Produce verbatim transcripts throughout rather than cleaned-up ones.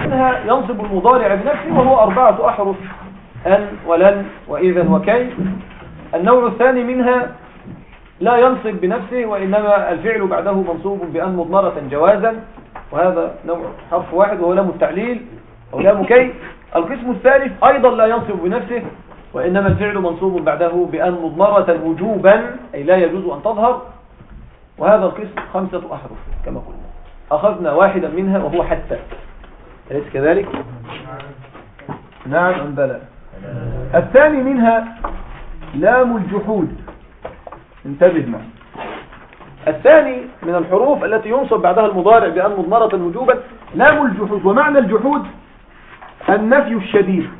منها ينصب المضارع بنفسه وهو أربعة أحرف: أن ولن وإذا وكي. النوع الثاني منها لا ينصب بنفسه وإنما الفعل بعده منصوب بأن مضمرة جوازا، وهذا نوع حرف واحد وهو لام التعليل أو لام كي. القسم الثالث أيضا لا ينصب بنفسه وإنما الفعل منصوب بعده بأن مضمرة وجوبا أي لا يجوز أن تظهر، وهذا القسم خمسة أحرف كما قلنا. أخذنا واحدا منها وهو حتى، أليس كذلك؟ نعم أم بلى؟ الثاني منها لام الجحود. انتبه معي، الثاني من الحروف التي ينصب بعدها المضارع بأن مضمرة وجوبا لام الجحود. ومعنى الجحود النفي الشديد،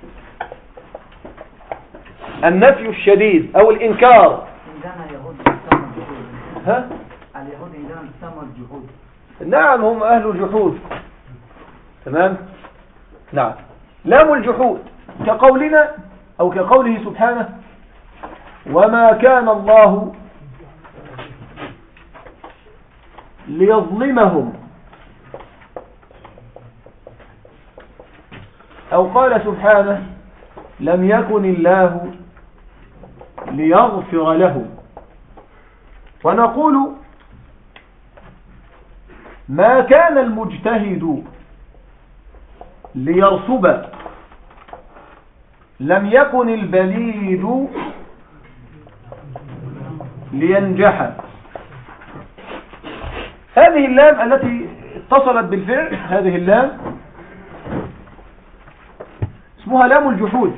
النفي الشديد أو الإنكار. ها؟ اليهود عندما تسمى الجحود. نعم هم أهل الجحود. تمام؟ نعم. لام الجحود كقولنا أو كقوله سبحانه: وما كان الله ليظلمهم، أو قال سبحانه: لم يكن الله ليغفر لهم. ونقول: ما كان المجتهد ليرسب، لم يكن البليد لينجح. هذه اللام التي اتصلت بالفعل، هذه اللام اسمها لام الجحود،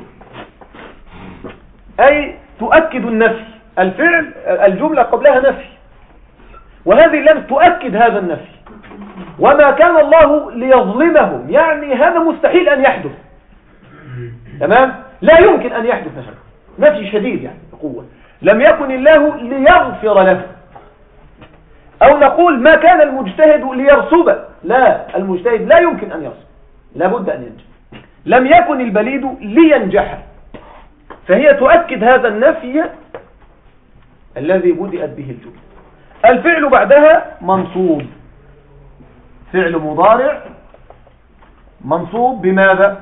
أي تؤكد النفي. الفعل الجملة قبلها نفي، وهذه اللام تؤكد هذا النفي. وما كان الله ليظلمهم، يعني هذا مستحيل أن يحدث. تمام؟ لا يمكن أن يحدث هذا، نفي شديد يعني بقوة. لم يكن الله ليغفر له. أو نقول: ما كان المجتهد ليرسب، لا، المجتهد لا يمكن أن يرسب، لابد أن ينجح. لم يكن البليد لينجح، فهي تؤكد هذا النفي الذي بدأت به الجملة. الفعل بعدها منصوب، فعل مضارع منصوب بماذا؟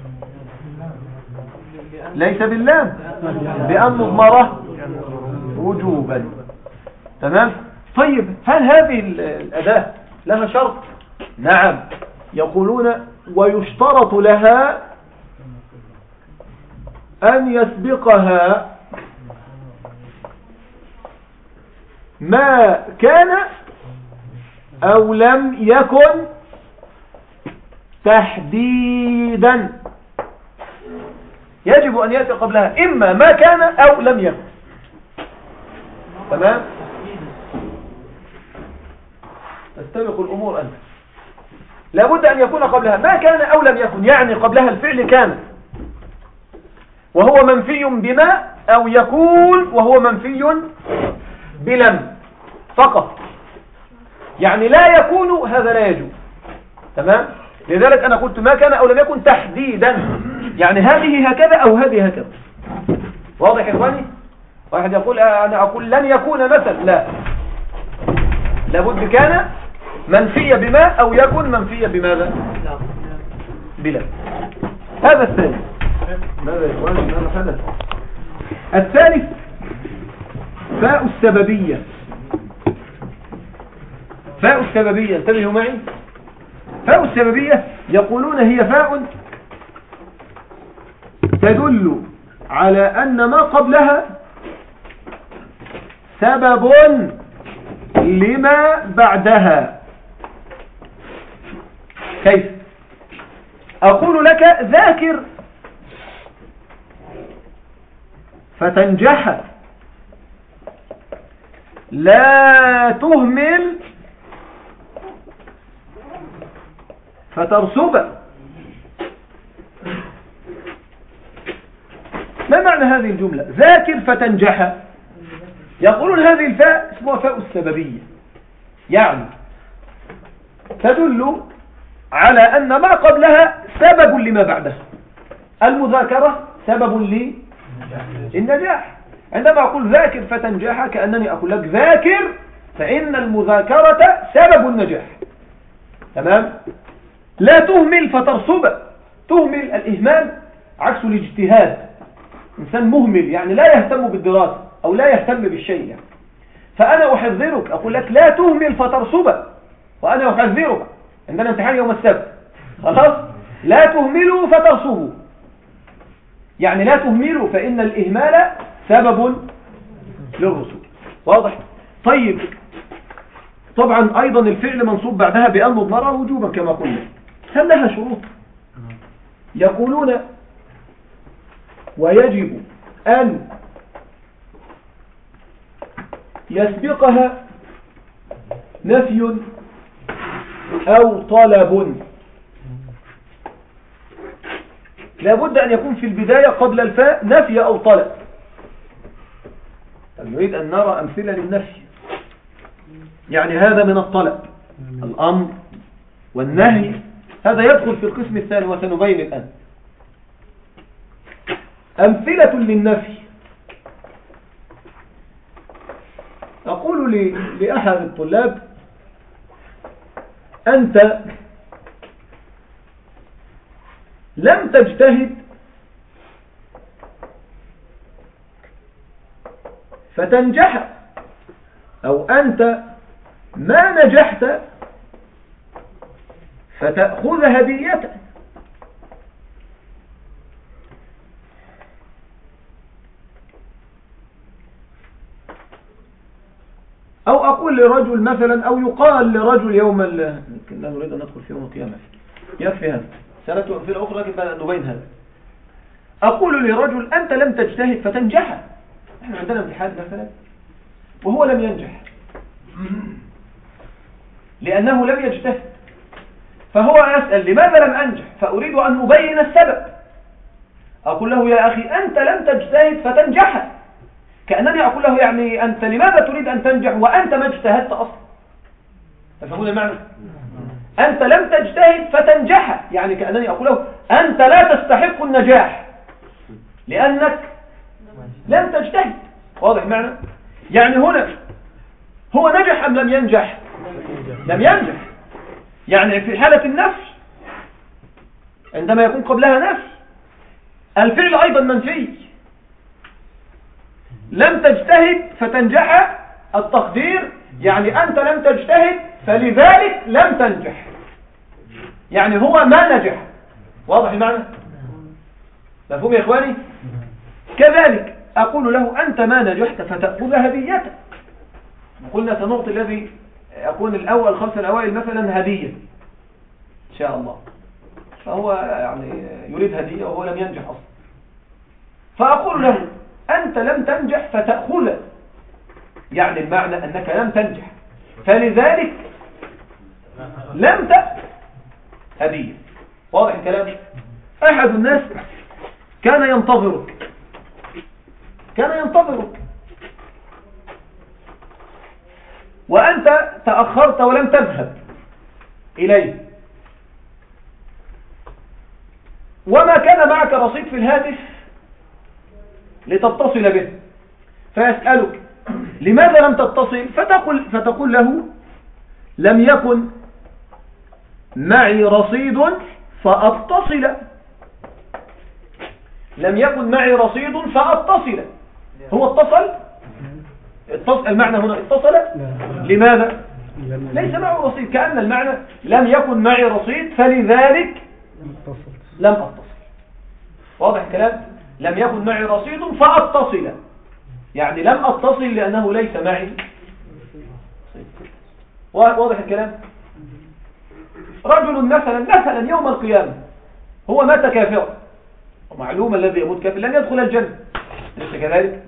ليس باللام، بأن مضمرة وجوبا. تمام؟ طيب، هل هذه الأداة لها شرط؟ نعم، يقولون: ويشترط لها أن يسبقها ما كان أو لم يكن تحديدا. يجب أن يأتي قبلها إما ما كان أو لم يكن. تمام؟ تستبق الأمور أنت. لابد أن يكون قبلها ما كان أو لم يكن، يعني قبلها الفعل كان وهو منفي بما، أو يكون وهو منفي بلم فقط. يعني لا يكون، هذا لا يجوز. تمام؟ لذلك أنا قلت ما كان أو لم يكن تحديدا، يعني هذه هكذا أو هذه هكذا. واضح يا إخواني؟ واحد يقول أنا أقول لن يكون مثل، لا، لابد كان منفية بما أو يكون منفية بماذا؟ بلا. هذا الثاني. ماذا يا إخواني؟ ماذا حدث؟ الثالث فاء السببية. فاء السببية، انتبهوا معي. فاء السببية يقولون هي فاء تدل على أن ما قبلها سبب لما بعدها. كيف؟ أقول لك: ذاكر فتنجح، لا تهمل فترسب. ما معنى هذه الجملة؟ ذاكر فتنجح. يقولون هذه الفاء اسمها فاء السببية، يعني تدل على أن ما قبلها سبب لما بعدها. المذاكرة سبب للنجاح. عندما أقول ذاكر فتنجح كأنني أقول لك ذاكر فإن المذاكرة سبب النجاح. تمام؟ لا تهمل فترسب. تهمل الإهمال عكس الاجتهاد. إنسان مهمل يعني لا يهتم بالدراسة أو لا يهتم بالشيء يعني. فأنا أحذرك أقول لك لا تهمل فترسب، وأنا أحذرك عندنا امتحان يوم السبت خلاص، لا تهملوا فترسبوا، يعني لا تهملوا فإن الإهمال سبب للرسوب. واضح؟ طيب طبعا أيضا الفعل منصوب بعدها بأن مضمرة وجوبا كما قلنا. هل لها شروط؟ يقولون ويجب أن يسبقها نفي أو طلب. لابد أن يكون في البداية قبل الفاء نفي أو طلب. نريد أن نرى أمثلة للنفي، يعني هذا من الطلب، الأمر والنهي هذا يدخل في القسم الثاني وسنبين الآن. أمثلة للنفي، أقول لأحد الطلاب أنت لم تجتهد فتنجح، أو أنت ما نجحت فتأخذ هدية. أو أقول لرجل مثلا، أو يقال لرجل يوم ال... لا نريد أن ندخل في يوم القيامة، يكفي هذا، سنة في الأخرى لكن بقى نبين هذا. أقول لرجل أنت لم تجتهد فتنجح. احنا عندنا امتحان مثلا وهو لم ينجح لأنه لم يجتهد، فهو يسأل لماذا لم أنجح، فأريد أن أبين السبب. أقول له يا أخي أنت لم تجتهد فتنجح، كأنني أقول له يعني أنت لماذا تريد أن تنجح وأنت ما اجتهدت أصلا. تفهمون المعنى؟ أنت لم تجتهد فتنجح، يعني كأنني أقول له أنت لا تستحق النجاح لأنك لم تجتهد. واضح معنى؟ يعني هنا هو نجح أم لم ينجح؟ لم ينجح. يعني في حالة النفي عندما يكون قبلها نفي الفعل أيضا منفي. لم تجتهد فتنجح، التقدير يعني أنت لم تجتهد فلذلك لم تنجح، يعني هو ما نجح. واضح المعنى؟ مفهوم يا إخواني؟ كذلك أقول له أنت ما نجحت فتأخذ هديتك. قلنا سنعطي الذي يكون الأول خمسة الأوائل مثلا هدية إن شاء الله، فهو يعني يريد هدية وهو لم ينجح أصلا، فأقول له أنت لم تنجح فتأخذ، يعني المعنى أنك لم تنجح فلذلك لم تأخذ هدية. واضح الكلام؟ أحد الناس كان ينتظرك كان ينتظرك وأنت تأخرت ولم تذهب إليه، وما كان معك رصيد في الهاتف لتتصل به، فيسألك لماذا لم تتصل، فتقول, فتقول له لم يكن معي رصيد فأتصل. لم يكن معي رصيد فأتصل. هو اتصل؟ اتصل المعنى هنا اتصل؟ لماذا؟ ليس معه رصيد، كأن المعنى لم يكن معي رصيد فلذلك لم أتصل. واضح الكلام؟ لم يكن معي رصيد فأتصل، يعني لم أتصل لأنه ليس معي رصيد. واضح الكلام؟ رجل مثلا مثلا يوم القيامة هو مات كافرا، ومعلوم الذي يموت كافر لن يدخل الجنة، ليس كذلك؟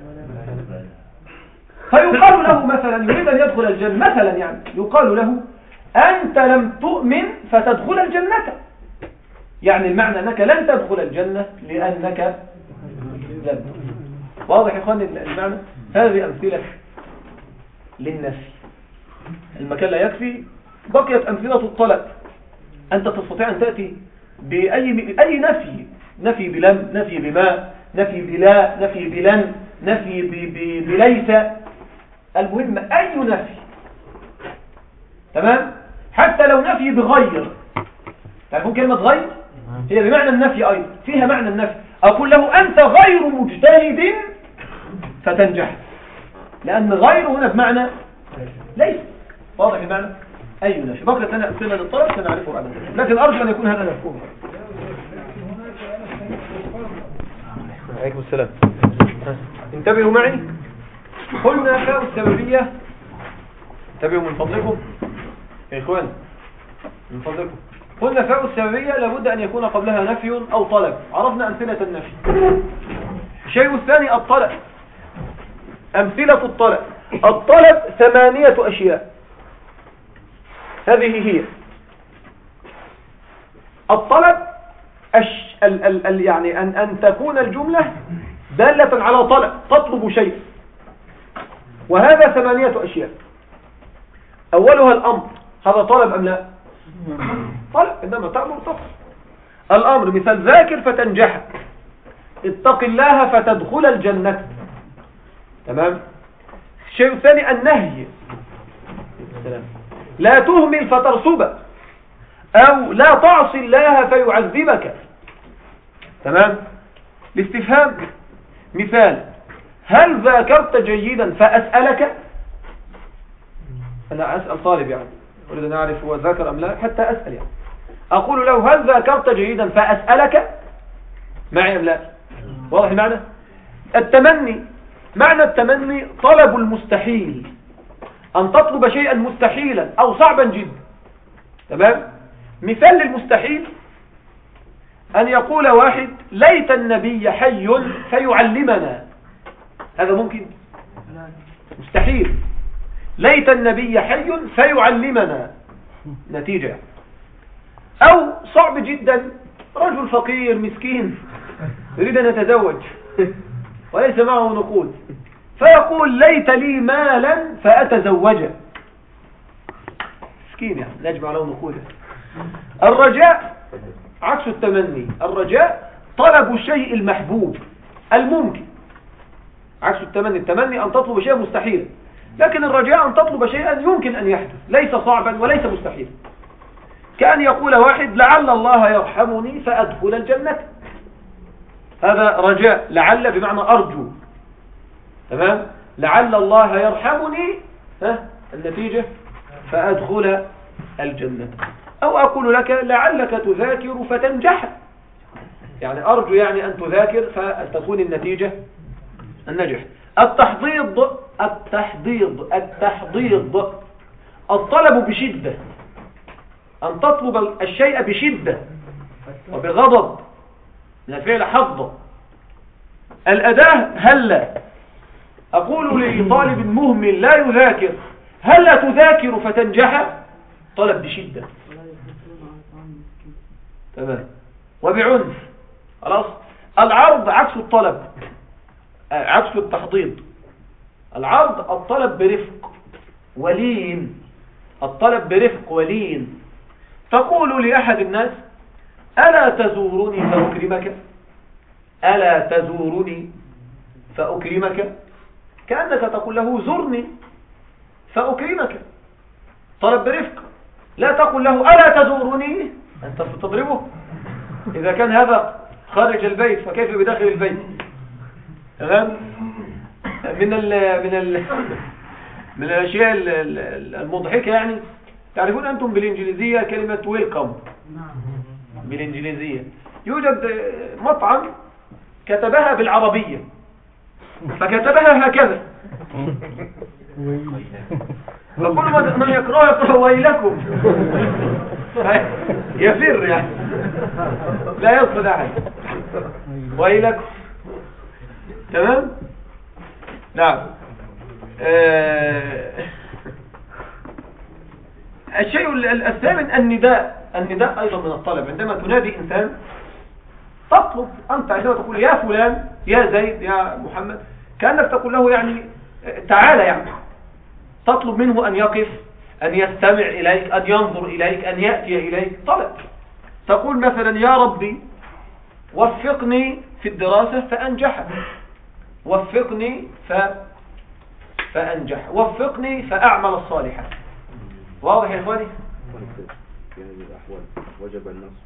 فيقال له مثلا يريد أن يدخل الجنة مثلا، يعني يقال له أنت لم تؤمن فتدخل الجنة، يعني المعنى أنك لن تدخل الجنة لأنك لم تؤمن. واضح يا إخواني المعنى؟ هذه أمثلة للنفي. المكان لا يكفي، بقيت أمثلة الطلب. أنت تستطيع أن تأتي بأي أي نفي، نفي بلم، نفي بما، نفي بلا، نفي بلن، نفي بليس، المهم أي نفي. تمام؟ حتى لو نفي بغير، تعرفون كلمة غير هي بمعنى النفي أيضا، فيها معنى النفي. أقول له أنت غير مجتهد فتنجح، لأن غير هنا بمعنى ليس. واضح المعنى؟ أي نفي. بقيت لنا أمثلة للطلب سنعرفه بعد ذلك، لكن أرجو أن يكون هذا مفهوم. عليكم السلام. انتبهوا معي. قلنا فاء السببية، انتبهوا من فضلكم يا إخوان من فضلكم. قلنا فاء السببية لابد أن يكون قبلها نفي أو طلب. عرفنا أمثلة النفي. الشيء الثاني الطلب. أمثلة الطلب. الطلب ثمانية أشياء. هذه هي الطلب. أش... ال... ال... ال... يعني أن... أن تكون الجملة دالة على طلب، تطلب شيء، وهذا ثمانية أشياء. أولها الأمر. هذا طلب أم لا؟ طلب، إنما تأمر تطلب. الأمر مثل ذاكر فتنجح، اتق الله فتدخل الجنة. تمام. الشيء الثاني النهي. لا تهمل فترسب، أو لا تعصي الله فيعذبك. تمام. الاستفهام مثال هل ذاكرت جيدا فأسألك. أنا أسأل طالب يعني أريد أن أعرف هو ذاكر أم لا حتى أسأل يعني. أقول له هل ذاكرت جيدا فأسألك معي أم لا. واضح المعنى. التمني. معنى التمني طلب المستحيل، أن تطلب شيئا مستحيلا أو صعبا جدا. تمام. مثال للمستحيل أن يقول واحد ليت النبي حي فيعلمنا. هذا ممكن؟ مستحيل. ليت النبي حي فيعلمنا نتيجة. أو صعب جدا، رجل فقير مسكين يريد أن يتزوج وليس معه نقود، فيقول ليت لي مالا فأتزوج. مسكين يعني نجمع له نقوده. الرجاء عكس التمني. الرجاء طلب الشيء المحبوب الممكن، عكس التمني. التمني أن تطلب شيئا مستحيلا، لكن الرجاء أن تطلب شيئا يمكن أن يحدث، ليس صعبا وليس مستحيلا. كأن يقول واحد لعل الله يرحمني فأدخل الجنة. هذا رجاء. لعل بمعنى أرجو. تمام. لعل الله يرحمني، ها النتيجة فأدخل الجنة. أو أقول لك لعلك تذاكر فتنجح، يعني أرجو يعني أن تذاكر فتكون النتيجة النجح. التحضيض. التحضيض التحضيض الطلب بشدة، أن تطلب الشيء بشدة وبغضب، من الفعل حض. الأداة هلا. أقول لطالب مهمل لا يذاكر هلا تذاكر فتنجح، طلب بشدة. تمام. وبعنف. خلاص. العرض عكس الطلب، عكس التحضيض. العرض الطلب برفق ولين، الطلب برفق ولين. تقول لأحد الناس ألا تزورني فأكرمك، ألا تزورني فأكرمك، كأنك تقول له زرني فأكرمك. طلب برفق. لا تقول له ألا تزورني، أنت تضربه. إذا كان هذا خارج البيت فكيف بداخل البيت. تمام. من ال من ال من الأشياء المضحكة يعني، تعرفون أنتم بالإنجليزية كلمة ويلكم بالإنجليزية. يوجد مطعم كتبها بالعربية فكتبها هكذا، فكل من يقرأ يقرأ ويلكم يفر يعني، لا يصد أحد. ويلكم. تمام. نعم. آه الشيء الثامن النداء. النداء أيضا من الطلب. عندما تنادي إنسان تطلب أنت، عندما تقول يا فلان يا زيد يا محمد، كأنك تقول له يعني تعالى، يعني تطلب منه أن يقف، أن يستمع إليك، أن ينظر إليك، أن يأتي إليك. طلب. تقول مثلا يا ربي وفقني في الدراسة فأنجح، وفقني ف... فأنجح، وفقني فأعمل الصالحة. واضح يا إخواني؟ في هذه الأحوال وجب النصب.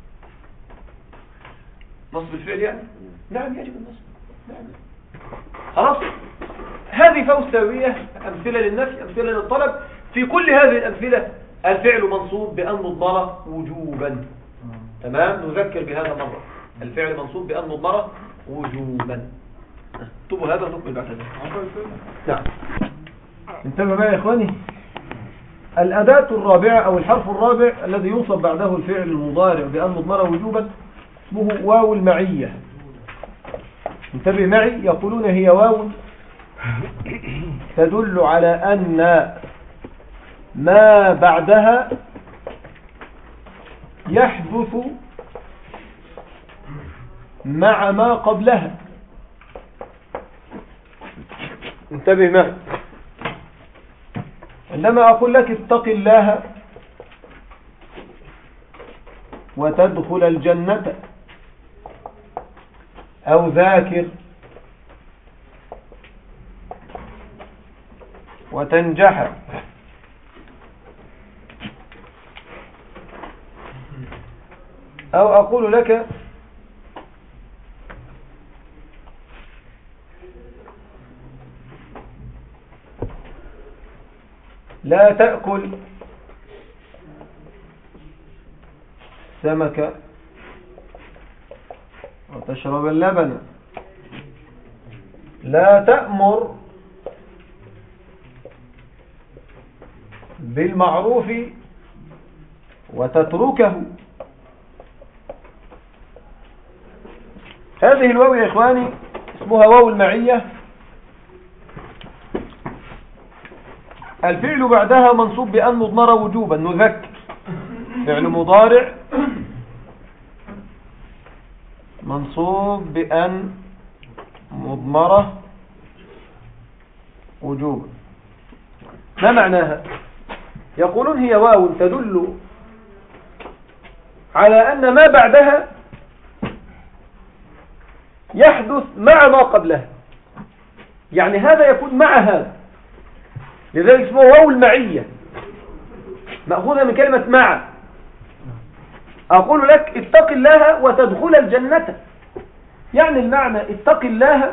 نصب الفعل يعني؟ نعم يجب النصب. نعم. خلاص. هذه فوسوية، أمثلة للنفي، أمثلة للطلب. في كل هذه الأمثلة الفعل منصوب بأن مضمرة وجوبا. تمام، نذكر بهذا مرة. الفعل منصوب بأن مضمرة وجوبا. اكتبوا هذا ونكمل بعد هذا. نعم. انتبه بقى يا إخواني، الأداة الرابعة أو الحرف الرابع الذي ينصب بعده الفعل المضارع بأن مضمرة وجوبا اسمه واو المعية. انتبه معي، يقولون هي واو تدل على أن ما بعدها يحدث مع ما قبلها. انتبه معي، عندما أقول لك اتق الله وتدخل الجنة أو ذاكر وتنجح أو أقول لك لا تأكل سمك وتشرب اللبن، لا تأمر بالمعروف وتتركه. هذه الواو يا إخواني اسمها واو المعية. الفعل بعدها منصوب بأن مضمرة وجوبا. نذكر، فعل مضارع منصوب بأن مضمرة وجوبا. ما معناها؟ يقولون هي واو تدل على أن ما بعدها يحدث مع ما قبلها، يعني هذا يكون مع هذا، لذلك اسمه واو المعية، مأخوذة من كلمة مع. أقول لك اتق الله وتدخل الجنة، يعني المعنى اتق الله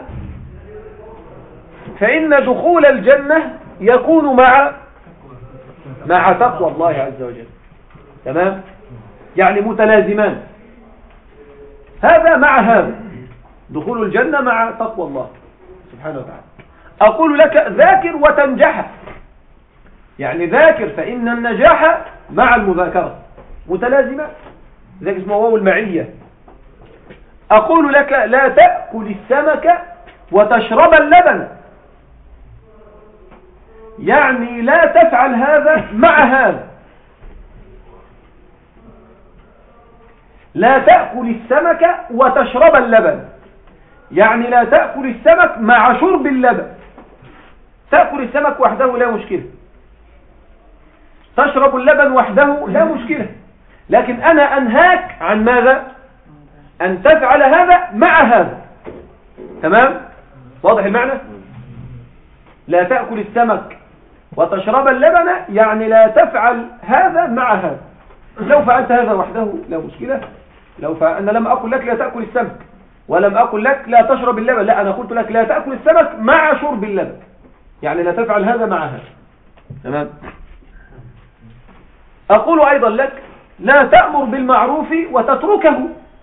فإن دخول الجنة يكون مع مع تقوى الله عز وجل. تمام، يعني متلازمان، هذا مع هذا، دخول الجنة مع تقوى الله سبحانه وتعالى. أقول لك ذاكر وتنجح، يعني ذاكر فإن النجاح مع المذاكرة متلازمة، ذلك اسمه واو المعية. أقول لك لا تأكل السمك وتشرب اللبن، يعني لا تفعل هذا مع هذا. لا تأكل السمك وتشرب اللبن، يعني لا تأكل السمك مع شرب اللبن. تأكل السمك وحده لا مشكلة، تشرب اللبن وحده لا مشكلة، لكن أنا أنهاك عن ماذا؟ أن تفعل هذا مع هذا. تمام؟ واضح المعنى؟ لا تأكل السمك وتشرب اللبن، يعني لا تفعل هذا مع هذا. لو فعلت هذا وحده لا مشكلة. لو فعل... أنا لم أقل لك لا تأكل السمك، ولم أقل لك لا تشرب اللبن، لا، أنا قلت لك لا تأكل السمك مع شرب اللبن، يعني لا تفعل هذا مع هذا. تمام؟ أقول أيضا لك لا تأمر بالمعروف وتتركه.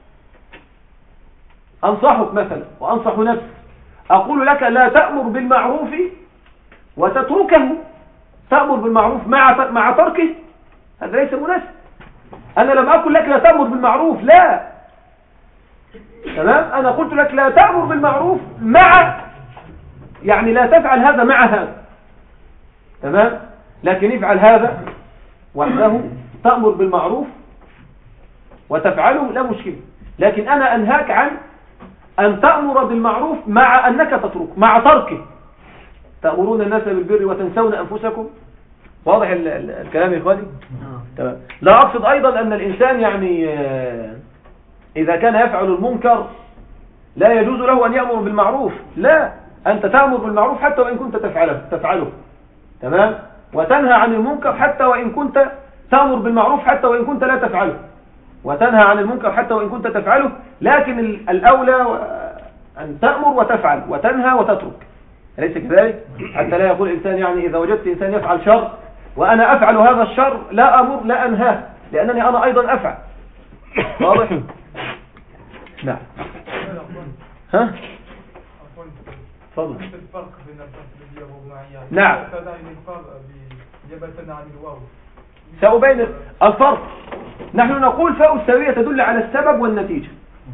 أنصحك مثلا وأنصح نفسي، أقول لك لا تأمر بالمعروف وتتركه. تأمر بالمعروف مع مع تركه، هذا ليس مناسب. أنا لم أقل لك لا تأمر بالمعروف، لا. تمام؟ أنا قلت لك لا تأمر بالمعروف مع، يعني لا تفعل هذا مع هذا. تمام؟ لكن افعل هذا وحده، تأمر بالمعروف وتفعله لا مشكلة، لكن أنا أنهاك عن أن تأمر بالمعروف مع أنك تترك، مع تركه. تأمرون الناس بالبر وتنسون أنفسكم. واضح الكلام يا إخواني؟ تمام. لا أقصد أيضا أن الإنسان يعني إذا كان يفعل المنكر لا يجوز له أن يأمر بالمعروف، لا، أنت تأمر بالمعروف حتى وإن كنت تفعله تفعله تمام، وتنهى عن المنكر حتى وإن كنت تأمر بالمعروف حتى وإن كنت لا تفعله. وتنهى عن المنكر حتى وإن كنت تفعله، لكن الأولى أن تأمر وتفعل وتنهى وتترك، أليس كذلك؟ حتى لا يقول إنسان يعني إذا وجدت إنسان يفعل شر وأنا أفعل هذا الشر لا أمر لا أنهاه لأنني أنا أيضا أفعل. واضح؟ نعم. ها؟ تفضل. الفرق بين التفضيلية والمعية. نعم. سأبين الفرق. نحن نقول فاء السببية تدل على السبب والنتيجة.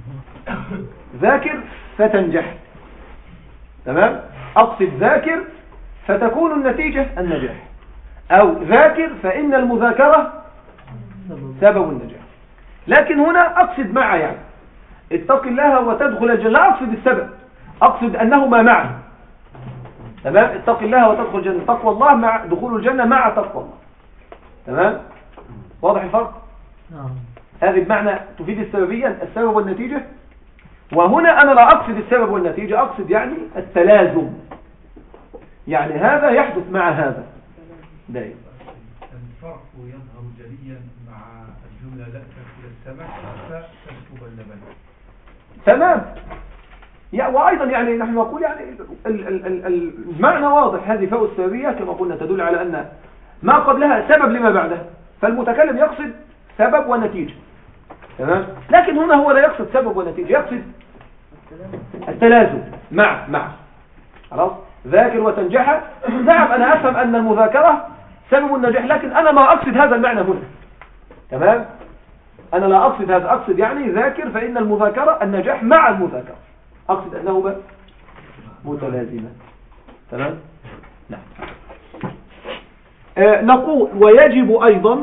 ذاكر فتنجح، تمام؟ أقصد ذاكر فتكون النتيجة النجاح، أو ذاكر فإن المذاكرة سبب النجاح. لكن هنا أقصد مع، يعني اتق الله وتدخل الجنة، لا أقصد السبب، أقصد أنهما معا، تمام؟ اتق الله وتدخل الجنة، تقوى الله مع دخول الجنة مع تقوى الله، تمام؟ واضح الفرق؟ نعم. هذه بمعنى تفيد السببية، السبب والنتيجة. وهنا أنا لا أقصد السبب والنتيجة، أقصد يعني التلازم، يعني هذا يحدث مع هذا دائما. الفرق يظهر جليا مع الجملة لا تأكل السمك فتشرب اللبن. تمام. يعني وأيضا يعني نحن نقول يعني المعنى واضح. هذه فاء السببية كما قلنا تدل على أن ما قبلها سبب لما بعدها، فالمتكلم يقصد سبب ونتيجة، تمام؟ لكن هنا هو لا يقصد سبب ونتيجة، يقصد التلازم مع مع خلاص. ذاكر وتنجح، نعم أنا أفهم أن المذاكرة سبب النجاح، لكن أنا ما أقصد هذا المعنى هنا، تمام؟ أنا لا أقصد هذا، أقصد يعني ذاكر فإن المذاكرة النجاح مع المذاكرة، أقصد أنهما متلازمان، تمام؟ نعم. آه نقول ويجب أيضا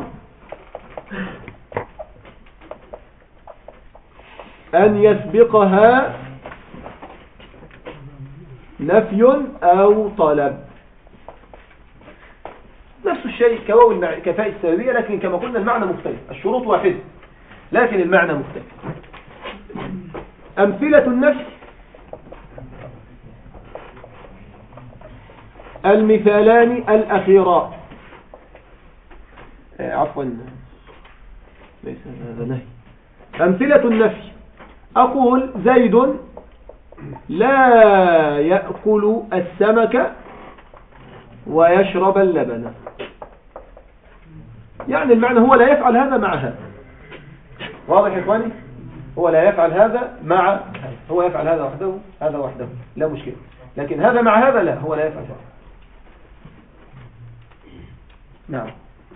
أن يسبقها نفي أو طلب، نفس الشيء كواو كفاء السببية، لكن كما قلنا المعنى مختلف، الشروط واحدة لكن المعنى مختلف. أمثلة النفي: المثالان الأخيران، عفوا ليس هذا نهي. أمثلة النفي: أقول زيد لا يأكل السمك ويشرب اللبن، يعني المعنى هو لا يفعل هذا مع هذا. واضح يا إخواني؟ هو لا يفعل هذا مع هذا، هو يفعل هذا وحده هذا وحده لا مشكلة، لكن هذا مع هذا لا، هو لا يفعل هذا. نعم.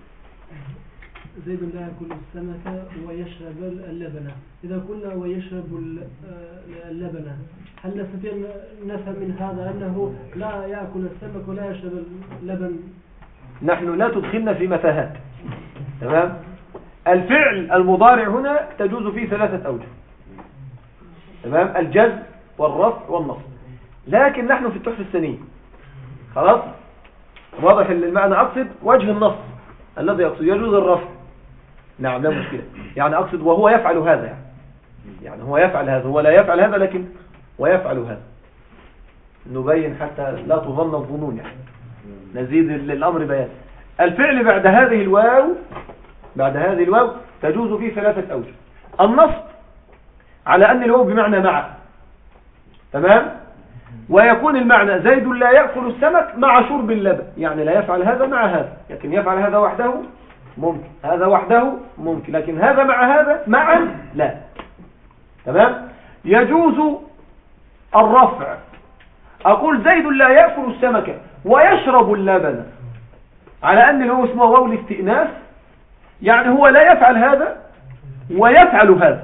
زيد لا يأكل السمك ويشرب اللبن، إذا قلنا ويشرب اللبن هل نستطيع نفهم من هذا أنه لا يأكل السمك ولا يشرب اللبن؟ نحن لا تدخلنا في متاهات، تمام؟ الفعل المضارع هنا تجوز فيه ثلاثة أوجه، تمام؟ الجزم والرفع والنصب، لكن نحن في التحفة السنية خلاص واضح المعنى. أقصد وجه النص الذي يقصد يجوز الرفع، نعم لا مشكلة، يعني أقصد وهو يفعل هذا، يعني, يعني هو يفعل هذا، هو لا يفعل هذا لكن ويفعل هذا، نبين حتى لا تظن الظنون، يعني نزيد الأمر بيان. الفعل بعد هذه الواو بعد هذه الواو تجوز فيه ثلاثة أوجه. النصب على أن الواو بمعنى مع، تمام؟ ويكون المعنى زيد لا يأكل السمك مع شرب اللبن، يعني لا يفعل هذا مع هذا، لكن يفعل هذا وحده ممكن، هذا وحده ممكن، لكن هذا مع هذا معا لا، تمام؟ يجوز الرفع، أقول زيد لا يأكل السمك ويشرب اللبن، على أن هو اسمه واو الاستئناس، يعني هو لا يفعل هذا ويفعل هذا،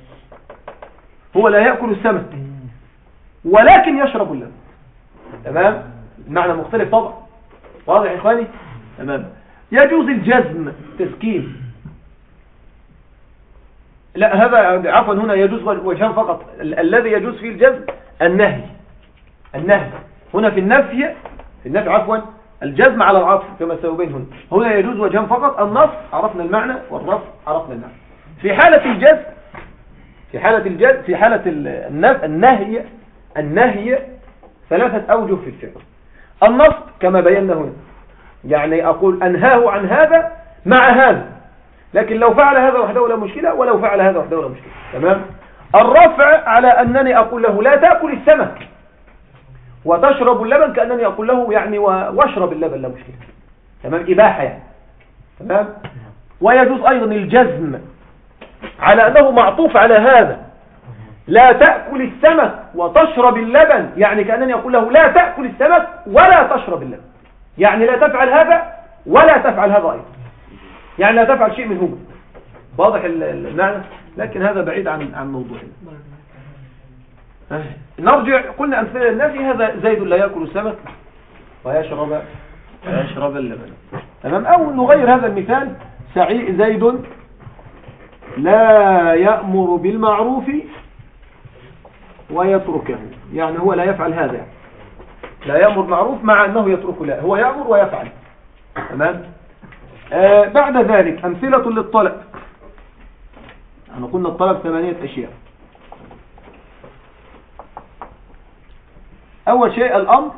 هو لا يأكل السمك ولكن يشرب اللبن، تمام؟ المعنى مختلف طبعا، واضح يا إخواني؟ تمام. يجوز الجزم تسكين، لا هذا عفوا هنا يجوز وجهان فقط، الذي يجوز فيه الجزم النهي، النهي هنا في النفي في النفي عفوا الجزم على العطف كما سيبين هنا، هنا يجوز وجهان فقط، النص عرفنا المعنى والرفع عرفنا المعنى. في حالة الجزم في حالة الجزم في حالة النهي النهي ثلاثة أوجه في الفعل. النصب كما بينا هنا، يعني أقول أنهاه عن هذا مع هذا، لكن لو فعل هذا وحده لا مشكلة، ولو فعل هذا وحده لا مشكلة. تمام. الرفع على أنني أقول له لا تأكل السمك وتشرب اللبن، كأنني أقول له يعني واشرب اللبن لا مشكلة. تمام. إباحة يعني. تمام. ويجوز أيضا الجزم على أنه معطوف على هذا، لا تأكل السمك وتشرب اللبن، يعني كأنني أقول له لا تأكل السمك ولا تشرب اللبن، يعني لا تفعل هذا ولا تفعل هذا أيضا، يعني لا تفعل شيء منهما. واضح المعنى؟ لكن هذا بعيد عن عن موضوعنا. نرجع، قلنا أمثلة الناس، هذا زيد لا يأكل السمك ويشرب ويشرب اللبن. تمام. أو نغير هذا المثال، سعيد زيد لا يأمر بالمعروف ويتركه، يعني هو لا يفعل هذا، يعني لا يأمر معروف مع أنه يتركه، لا هو يأمر ويفعل. تمام. آه بعد ذلك أمثلة للطلب. احنا قلنا الطلب ثمانية أشياء. أول شيء الأمر،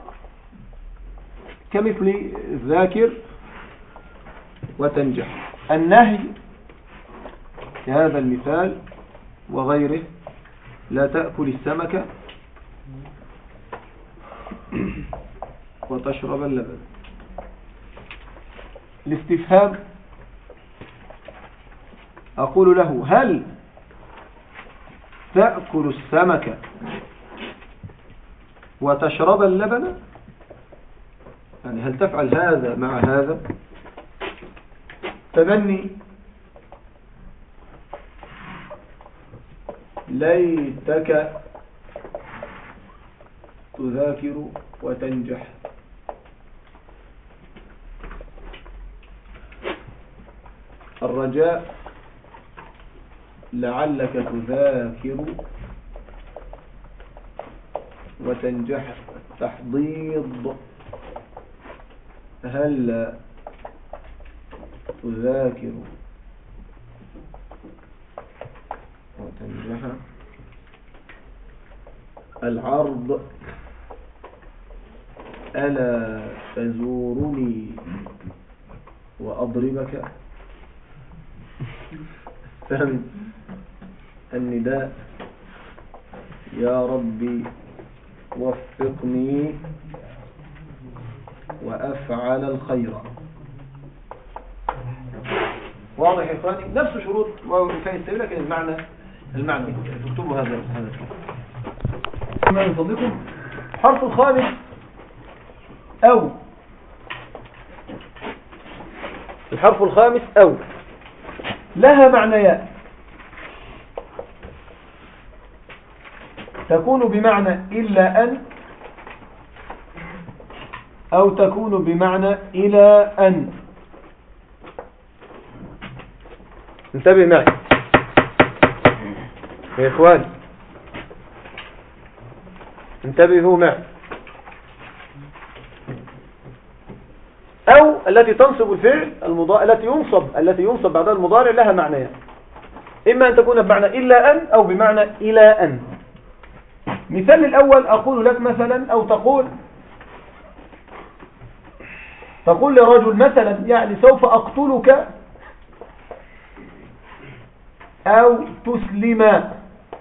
كمثل ذاكر وتنجح. النهي كهذا المثال وغيره، لا تأكل السمك وتشرب اللبن. الاستفهام، أقول له هل تأكل السمك وتشرب اللبن، يعني هل تفعل هذا مع هذا؟ تمني، ليتك تذاكر وتنجح. الرجاء، لعلك تذاكر وتنجح. تحضيض، هل تذاكر وتنجح. العرض، ألا تزورني وأضربك. فهم. النداء، يا ربي وفقني وأفعل الخير. واضح يا إخواني؟ نفس شروط وفاء السبيل، لكن المعنى المعنى تكتبوا هذا هذا من فضلكم. حرف الخامس أو. الحرف الخامس أو لها معنيان، تكون بمعنى إلا أن، أو تكون بمعنى إلى أن. انتبه معي يا إخواني، انتبهوا معي. أو التي تنصب الفعل المضارع، التي ينصب التي ينصب بعدها المضارع لها معنيان، إما أن تكون بمعنى إلا أن أو بمعنى إلى أن. مثال الأول، أقول لك مثلا، أو تقول تقول لرجل مثلا، يعني سوف أقتلك أو تسلم.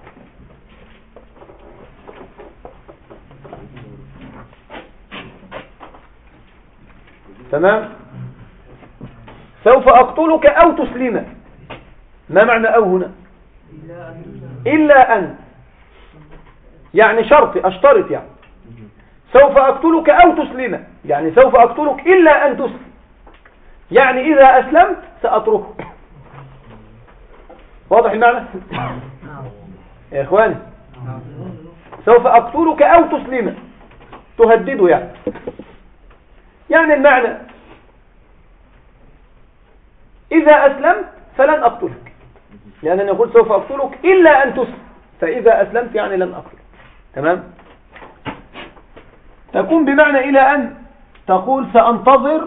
تمام. سوف أقتلك أو تسلم، ما معنى أو هنا؟ إلا أن، يعني شرط، أشترط، يعني سوف أقتلك أو تسلم، يعني سوف أقتلك إلا أن تسلم، يعني إذا أسلمت سأتركك. واضح المعنى يا إخواني؟ سوف أقتلك أو تسلم، تهدده يعني. يعني المعنى إذا أسلمت فلن أقتلك، لأنني يقول سوف أقتلك إلا أن تسلم، فإذا أسلمت يعني لن أقتلك. تمام. تكون بمعنى إلى أن، تقول سأنتظر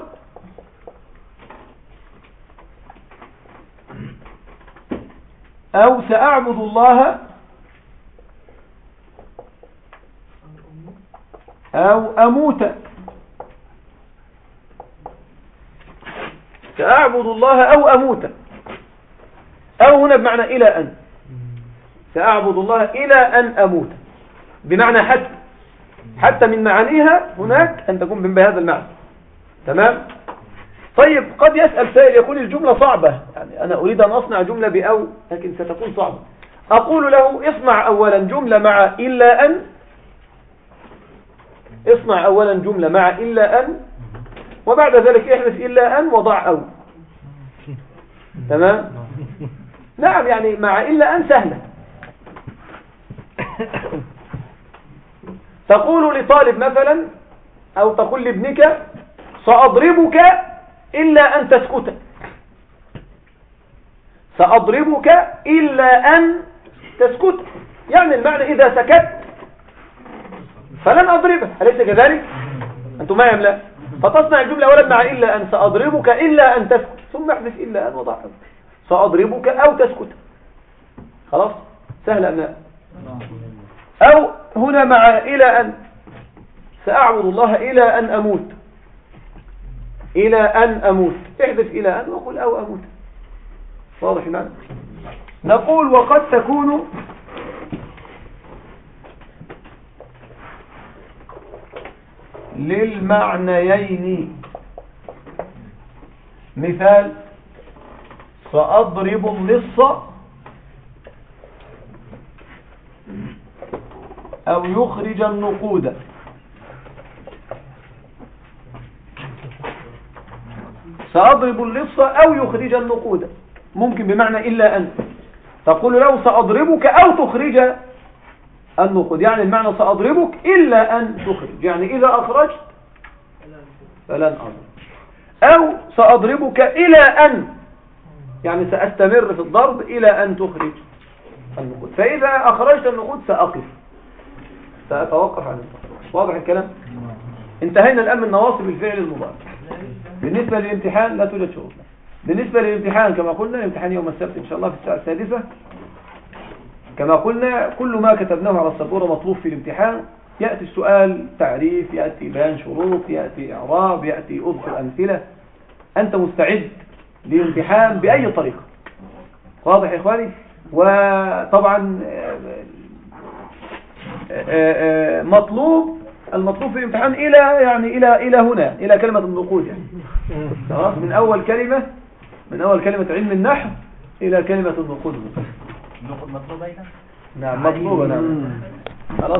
أو سأعبد الله أو أموت. سأعبد الله أو أموت، أو هنا بمعنى إلى أن، سأعبد الله إلى أن أموت، بمعنى حتى، حتى من معانيها هناك أن تكون بهذا المعنى. تمام. طيب قد يسأل سائل يقول الجملة صعبة، يعني أنا أريد أن أصنع جملة بأو لكن ستكون صعبة. أقول له اصنع أولا جملة مع إلا أن، اصنع أولا جملة مع إلا أن، وبعد ذلك احذف إلا أن وضع أو. تمام. نعم، يعني مع إلا أن سهلة. تقول لطالب مثلا أو تقول لابنك سأضربك إلا أن تسكت، سأضربك إلا أن تسكت، يعني المعنى إذا سكت فلن أضربك، أليس كذلك؟ أنتم معي أم لا؟ فتصنع الجملة أولا مع إلا أن، سأضربك إلا أن تسكت، ثم احذف إلا أن وضع سأضربك أو تسكت. خلاص سهل أم لا؟ أو هنا مع إلى أن، سأعبد الله إلى أن أموت، إلى أن أموت، احذف إلى أن وقل أو أموت. واضح المعنى؟ نقول وقد تكون للمعنيين، مثال سأضرب اللص أو يخرج النقود. سأضرب اللص أو يخرج النقود ممكن بمعنى إلا أن، تقول له سأضربك أو تخرج النقود، يعني المعنى سأضربك إلا أن تخرج، يعني إذا أخرجت فلن أضرب. أو سأضربك إلى أن، يعني سأستمر في الضرب إلى أن تخرج النقود، فإذا أخرجت النقود سأقف، سأتوقف عن الضرب. واضح الكلام؟ انتهينا الآن من نواصب الفعل المضارع. بالنسبة للامتحان لا توجد شروط. بالنسبة للامتحان كما قلنا الامتحان يوم السبت إن شاء الله في الساعة السادسة. كما قلنا كل ما كتبناه على السبورة مطلوب في الامتحان. يأتي السؤال تعريف، يأتي بيان شروط، يأتي إعراب، يأتي أذكر أمثلة. أنت مستعد للامتحان بأي طريقة. واضح يا إخواني؟ وطبعا مطلوب المطلوب في الامتحان إلى يعني إلى إلى هنا، إلى كلمة النقود يعني. خلاص، من أول كلمة من أول كلمة علم النحو إلى كلمة النقود. النقود مطلوبة أيضا؟ نعم مطلوبة. نعم خلاص.